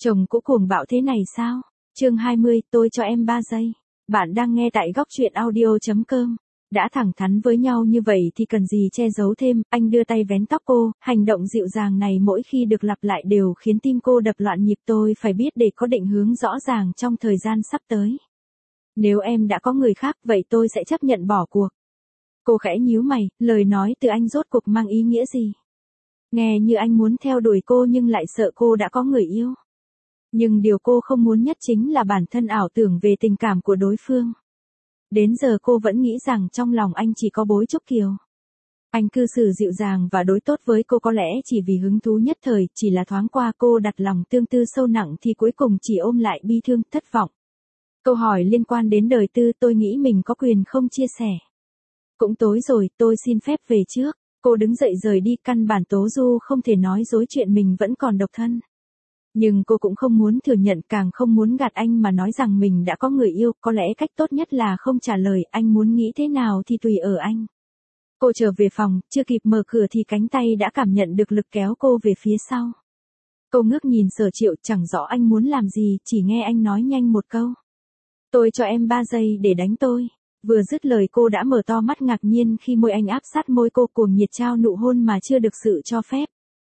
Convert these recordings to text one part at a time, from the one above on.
Chồng cũ cuồng bạo thế này sao? Chương 20, tôi cho em 3 giây. Bạn đang nghe tại góc truyện audio.com. Đã thẳng thắn với nhau như vậy thì cần gì che giấu thêm, anh đưa tay vén tóc cô, hành động dịu dàng này mỗi khi được lặp lại đều khiến tim cô đập loạn nhịp. Tôi phải biết để có định hướng rõ ràng trong thời gian sắp tới. Nếu em đã có người khác vậy tôi sẽ chấp nhận bỏ cuộc. Cô khẽ nhíu mày, lời nói từ anh rốt cuộc mang ý nghĩa gì? Nghe như anh muốn theo đuổi cô nhưng lại sợ cô đã có người yêu. Nhưng điều cô không muốn nhất chính là bản thân ảo tưởng về tình cảm của đối phương. Đến giờ cô vẫn nghĩ rằng trong lòng anh chỉ có Bối Trúc Kiều. Anh cư xử dịu dàng và đối tốt với cô có lẽ chỉ vì hứng thú nhất thời, chỉ là thoáng qua cô đặt lòng tương tư sâu nặng thì cuối cùng chỉ ôm lại bi thương, thất vọng. Câu hỏi liên quan đến đời tư tôi nghĩ mình có quyền không chia sẻ. Cũng tối rồi, tôi xin phép về trước. Cô đứng dậy rời đi, căn bản Tố Du không thể nói dối chuyện mình vẫn còn độc thân. Nhưng cô cũng không muốn thừa nhận, càng không muốn gạt anh mà nói rằng mình đã có người yêu, có lẽ cách tốt nhất là không trả lời, anh muốn nghĩ thế nào thì tùy ở anh. Cô trở về phòng, chưa kịp mở cửa thì cánh tay đã cảm nhận được lực kéo cô về phía sau. Cô ngước nhìn Sở Triệu, chẳng rõ anh muốn làm gì, chỉ nghe anh nói nhanh một câu. Tôi cho em 3 giây để đánh tôi. Vừa dứt lời cô đã mở to mắt ngạc nhiên khi môi anh áp sát môi cô, cuồng nhiệt trao nụ hôn mà chưa được sự cho phép.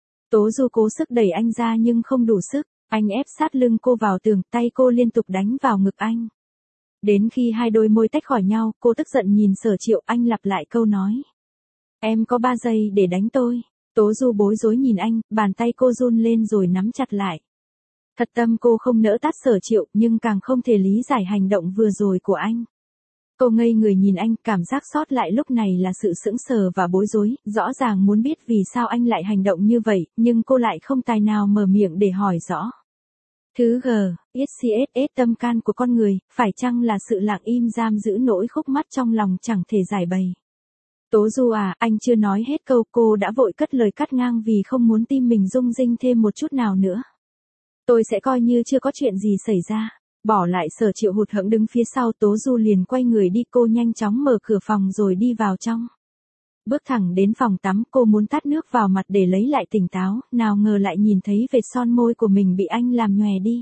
Tố Du cố sức đẩy anh ra nhưng không đủ sức, anh ép sát lưng cô vào tường, tay cô liên tục đánh vào ngực anh. Đến khi hai đôi môi tách khỏi nhau, cô tức giận nhìn Sở Triệu, anh lặp lại câu nói. Em có 3 giây để đánh tôi. Tố Du bối rối nhìn anh, bàn tay cô run lên rồi nắm chặt lại. Thật tâm cô không nỡ tát Sở Triệu nhưng càng không thể lý giải hành động vừa rồi của anh. Cô ngây người nhìn anh, cảm giác sót lại lúc này là sự sững sờ và bối rối, rõ ràng muốn biết vì sao anh lại hành động như vậy, nhưng cô lại không tài nào mở miệng để hỏi rõ. Thứ G, XCSS tâm can của con người, phải chăng là sự lặng im giam giữ nỗi khúc mắc trong lòng chẳng thể giải bày. Tố Du à, anh chưa nói hết câu, cô đã vội cất lời cắt ngang vì không muốn tim mình rung rinh thêm một chút nào nữa. Tôi sẽ coi như chưa có chuyện gì xảy ra. Bỏ lại Sở Triệu hụt hẫng đứng phía sau, Tố Du liền quay người đi, cô nhanh chóng mở cửa phòng rồi đi vào trong. Bước thẳng đến phòng tắm, cô muốn tát nước vào mặt để lấy lại tỉnh táo, nào ngờ lại nhìn thấy vệt son môi của mình bị anh làm nhòe đi.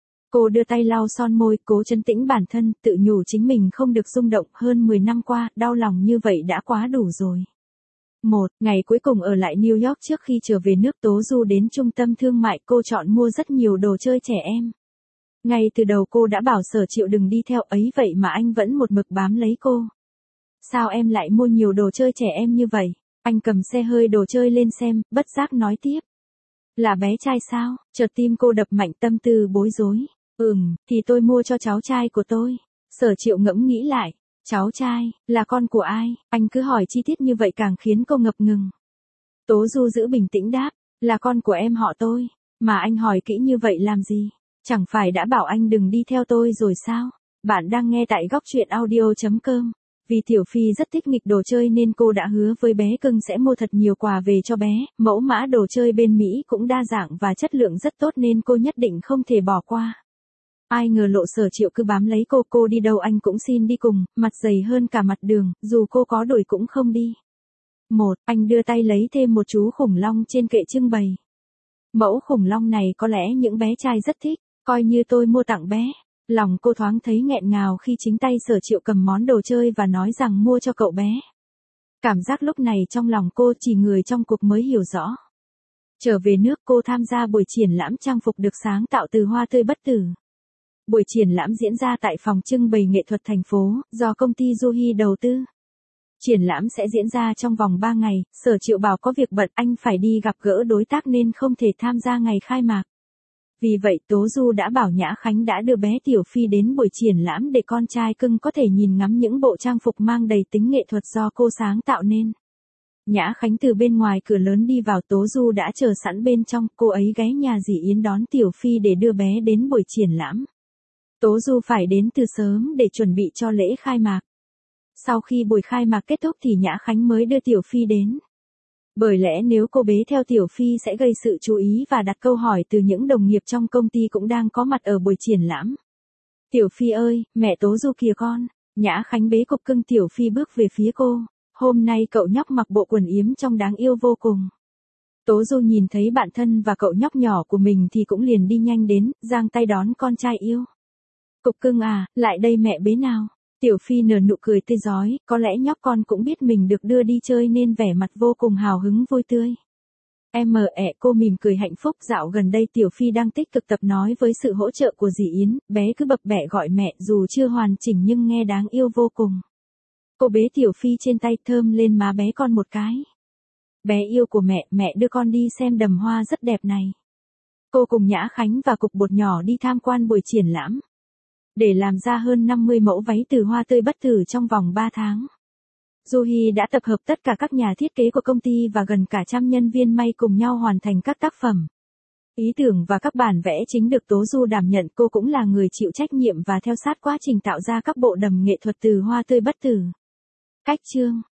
Cô đưa tay lau son môi, cố trấn tĩnh bản thân, tự nhủ chính mình không được rung động, hơn 10 năm qua, đau lòng như vậy đã quá đủ rồi. Ngày cuối cùng ở lại New York trước khi trở về nước, Tố Du đến trung tâm thương mại, cô chọn mua rất nhiều đồ chơi trẻ em. Ngay từ đầu cô đã bảo Sở Triệu đừng đi theo ấy vậy mà anh vẫn một mực bám lấy cô. Sao em lại mua nhiều đồ chơi trẻ em như vậy? Anh cầm xe hơi đồ chơi lên xem, bất giác nói tiếp. Là bé trai sao? Chợt tim cô đập mạnh, tâm tư bối rối. Thì tôi mua cho cháu trai của tôi. Sở Triệu ngẫm nghĩ lại. Cháu trai, là con của ai? Anh cứ hỏi chi tiết như vậy càng khiến cô ngập ngừng. Tố Du giữ bình tĩnh đáp, là con của em họ tôi. Mà anh hỏi kỹ như vậy làm gì? Chẳng phải đã bảo anh đừng đi theo tôi rồi sao? Bạn đang nghe tại góc truyện audio.com. Vì Tiểu Phi rất thích nghịch đồ chơi nên cô đã hứa với bé cưng sẽ mua thật nhiều quà về cho bé. Mẫu mã đồ chơi bên Mỹ cũng đa dạng và chất lượng rất tốt nên cô nhất định không thể bỏ qua. Ai ngờ lộ Sở Triệu cứ bám lấy cô đi đâu anh cũng xin đi cùng, mặt dày hơn cả mặt đường, dù cô có đuổi cũng không đi. Anh đưa tay lấy thêm một chú khủng long trên kệ trưng bày. Mẫu khủng long này có lẽ những bé trai rất thích. Coi như tôi mua tặng bé. Lòng cô thoáng thấy nghẹn ngào khi chính tay Sở Triệu cầm món đồ chơi và nói rằng mua cho cậu bé. Cảm giác lúc này trong lòng cô chỉ người trong cuộc mới hiểu rõ. Trở về nước cô tham gia buổi triển lãm trang phục được sáng tạo từ hoa tươi bất tử. Buổi triển lãm diễn ra tại phòng trưng bày nghệ thuật thành phố, do công ty Juhi đầu tư. Triển lãm sẽ diễn ra trong vòng 3 ngày, Sở Triệu bảo có việc bận anh phải đi gặp gỡ đối tác nên không thể tham gia ngày khai mạc. Vì vậy Tố Du đã bảo Nhã Khánh đã đưa bé Tiểu Phi đến buổi triển lãm để con trai cưng có thể nhìn ngắm những bộ trang phục mang đầy tính nghệ thuật do cô sáng tạo nên. Nhã Khánh từ bên ngoài cửa lớn đi vào, Tố Du đã chờ sẵn bên trong, cô ấy ghé nhà dì Yến đón Tiểu Phi để đưa bé đến buổi triển lãm. Tố Du phải đến từ sớm để chuẩn bị cho lễ khai mạc. Sau khi buổi khai mạc kết thúc thì Nhã Khánh mới đưa Tiểu Phi đến. Bởi lẽ nếu cô bế theo Tiểu Phi sẽ gây sự chú ý và đặt câu hỏi từ những đồng nghiệp trong công ty cũng đang có mặt ở buổi triển lãm. Tiểu Phi ơi, mẹ Tố Du kìa con. Nhã Khánh bế cục cưng Tiểu Phi bước về phía cô. Hôm nay cậu nhóc mặc bộ quần yếm trông đáng yêu vô cùng. Tố Du nhìn thấy bạn thân và cậu nhóc nhỏ của mình thì cũng liền đi nhanh đến, giang tay đón con trai yêu. Cục cưng à, lại đây mẹ bế nào. Tiểu Phi nở nụ cười tươi rói, có lẽ nhóc con cũng biết mình được đưa đi chơi nên vẻ mặt vô cùng hào hứng vui tươi. Cô mỉm cười hạnh phúc. Dạo gần đây Tiểu Phi đang tích cực tập nói với sự hỗ trợ của dì Yến, bé cứ bập bẹ gọi mẹ dù chưa hoàn chỉnh nhưng nghe đáng yêu vô cùng. Cô bế Tiểu Phi trên tay thơm lên má bé con một cái. Bé yêu của mẹ đưa con đi xem đầm hoa rất đẹp này. Cô cùng Nhã Khánh và Cục Bột nhỏ đi tham quan buổi triển lãm. Để làm ra hơn 50 mẫu váy từ hoa tươi bất tử trong vòng 3 tháng. Juhi đã tập hợp tất cả các nhà thiết kế của công ty và gần cả trăm nhân viên may cùng nhau hoàn thành các tác phẩm. Ý tưởng và các bản vẽ chính được Tố Du đảm nhận, cô cũng là người chịu trách nhiệm và theo sát quá trình tạo ra các bộ đầm nghệ thuật từ hoa tươi bất tử. Cách chương